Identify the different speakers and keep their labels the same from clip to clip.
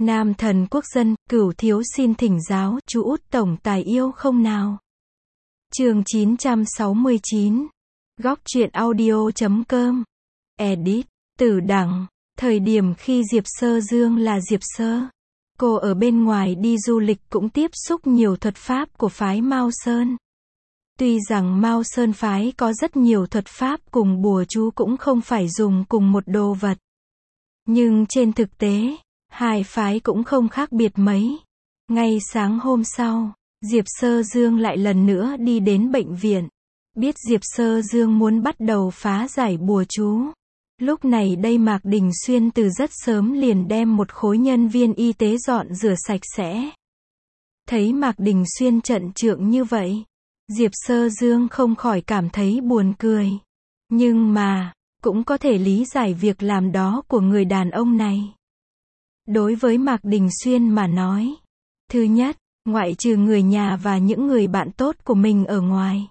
Speaker 1: Nam thần quốc dân, Cửu thiếu xin thỉnh giáo, chú út tổng tài yêu không nào? Chương 969. Góc truyện audio.com. Edit. Tử đẳng. Thời điểm khi Diệp Sơ Dương là Diệp Sơ, cô ở bên ngoài đi du lịch cũng tiếp xúc nhiều thuật pháp của phái Mao Sơn. Tuy rằng Mao Sơn phái có rất nhiều thuật pháp cùng bùa chú cũng không phải dùng cùng một đồ vật. Nhưng trên thực tế, hai phái cũng không khác biệt mấy. Ngay sáng hôm sau, Diệp Sơ Dương lại lần nữa đi đến bệnh viện. Biết Diệp Sơ Dương muốn bắt đầu phá giải bùa chú. Lúc này đây Mạc Đình Xuyên từ rất sớm liền đem một khối nhân viên y tế dọn rửa sạch sẽ. Thấy Mạc Đình Xuyên trận trượng như vậy, Diệp Sơ Dương không khỏi cảm thấy buồn cười. Nhưng mà, cũng có thể lý giải việc làm đó của người đàn ông này. Đối với Mạc Đình Xuyên mà nói, thứ nhất, ngoại trừ người nhà và những người bạn tốt của mình ở ngoài,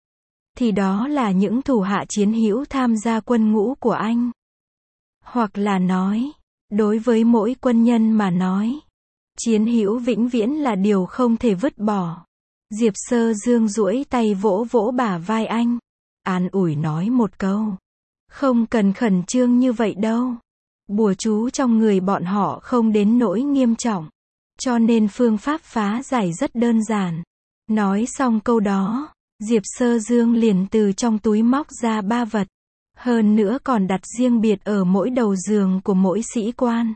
Speaker 1: thì đó là những thủ hạ chiến hữu tham gia quân ngũ của anh. Hoặc là nói, đối với mỗi quân nhân mà nói, chiến hữu vĩnh viễn là điều không thể vứt bỏ. Diệp Sơ Dương duỗi tay vỗ vỗ bả vai anh, an ủi nói một câu. Không cần khẩn trương như vậy đâu. Bùa chú trong người bọn họ không đến nỗi nghiêm trọng, cho nên phương pháp phá giải rất đơn giản. Nói xong câu đó, Diệp Sơ Dương liền từ trong túi móc ra 3 vật. Hơn nữa còn đặt riêng biệt ở mỗi đầu giường của mỗi sĩ quan.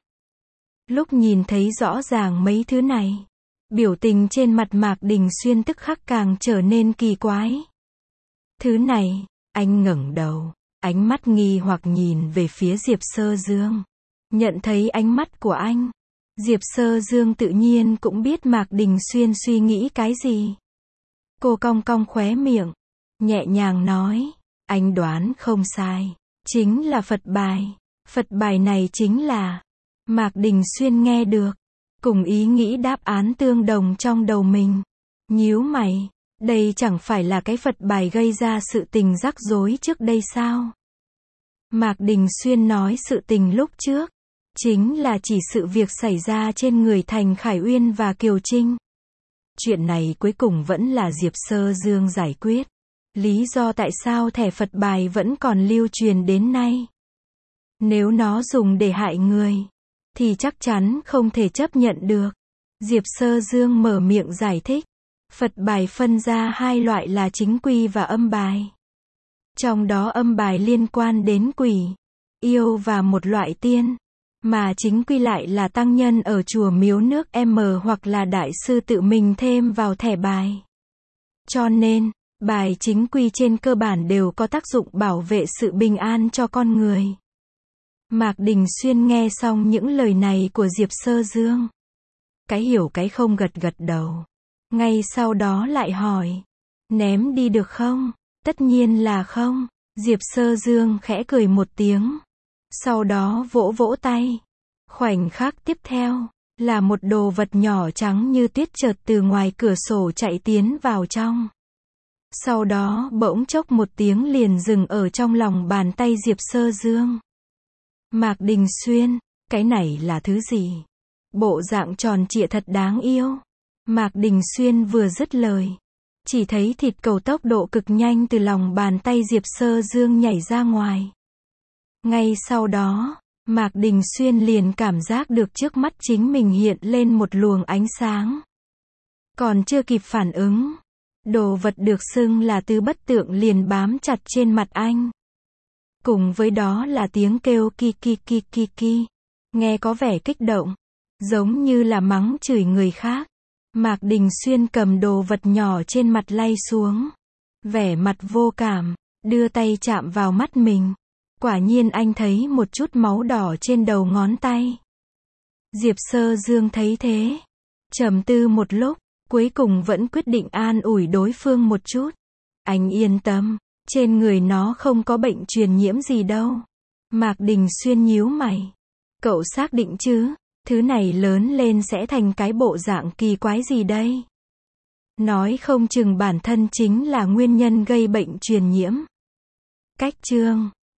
Speaker 1: Lúc nhìn thấy rõ ràng mấy thứ này, biểu tình trên mặt Mạc Đình Xuyên tức khắc càng trở nên kỳ quái. Thứ này, anh ngẩng đầu, ánh mắt nghi hoặc nhìn về phía Diệp Sơ Dương. Nhận thấy ánh mắt của anh, Diệp Sơ Dương tự nhiên cũng biết Mạc Đình Xuyên suy nghĩ cái gì. Cô cong cong khóe miệng, nhẹ nhàng nói, anh đoán không sai, chính là Phật bài. Phật bài này chính là... Mạc Đình Xuyên nghe được, cùng ý nghĩ đáp án tương đồng trong đầu mình. Nhíu mày, đây chẳng phải là cái Phật bài gây ra sự tình rắc rối trước đây sao? Mạc Đình Xuyên nói sự tình lúc trước, chính là chỉ sự việc xảy ra trên người Thành Khải Uyên và Kiều Trinh. Chuyện này cuối cùng vẫn là Diệp Sơ Dương giải quyết. Lý do tại sao thẻ Phật bài vẫn còn lưu truyền đến nay. Nếu nó dùng để hại người, thì chắc chắn không thể chấp nhận được. Diệp Sơ Dương mở miệng giải thích. Phật bài phân ra hai loại là chính quy và âm bài. Trong đó âm bài liên quan đến quỷ, yêu và một loại tiên. Mà chính quy lại là tăng nhân ở chùa miếu nước M hoặc là đại sư tự mình thêm vào thẻ bài. Cho nên, bài chính quy trên cơ bản đều có tác dụng bảo vệ sự bình an cho con người. Mạc Đình Xuyên nghe xong những lời này của Diệp Sơ Dương. Cái hiểu cái không gật gật đầu. Ngay sau đó lại hỏi. Ném đi được không? Tất nhiên là không. Diệp Sơ Dương khẽ cười một tiếng. Sau đó vỗ vỗ tay. Khoảnh khắc tiếp theo, là một đồ vật nhỏ trắng như tuyết chợt từ ngoài cửa sổ chạy tiến vào trong. Sau đó bỗng chốc một tiếng liền dừng ở trong lòng bàn tay Diệp Sơ Dương. Mạc Đình Xuyên, cái này là thứ gì? Bộ dạng tròn trịa thật đáng yêu. Mạc Đình Xuyên vừa dứt lời, chỉ thấy thịt cầu tốc độ cực nhanh từ lòng bàn tay Diệp Sơ Dương nhảy ra ngoài. Ngay sau đó, Mạc Đình Xuyên liền cảm giác được trước mắt chính mình hiện lên một luồng ánh sáng. Còn chưa kịp phản ứng, đồ vật được xưng là tứ bất tượng liền bám chặt trên mặt anh. Cùng với đó là tiếng kêu ki ki ki ki ki, nghe có vẻ kích động, giống như là mắng chửi người khác. Mạc Đình Xuyên cầm đồ vật nhỏ trên mặt lay xuống, vẻ mặt vô cảm, đưa tay chạm vào mắt mình. Quả nhiên anh thấy một chút máu đỏ trên đầu ngón tay. Diệp Sơ Dương thấy thế, trầm tư một lúc, cuối cùng vẫn quyết định an ủi đối phương một chút. Anh yên tâm, trên người nó không có bệnh truyền nhiễm gì đâu. Mạc Đình Xuyên nhíu mày. Cậu xác định chứ? Thứ này lớn lên sẽ thành cái bộ dạng kỳ quái gì đây? Nói không chừng bản thân chính là nguyên nhân gây bệnh truyền nhiễm. Cách chương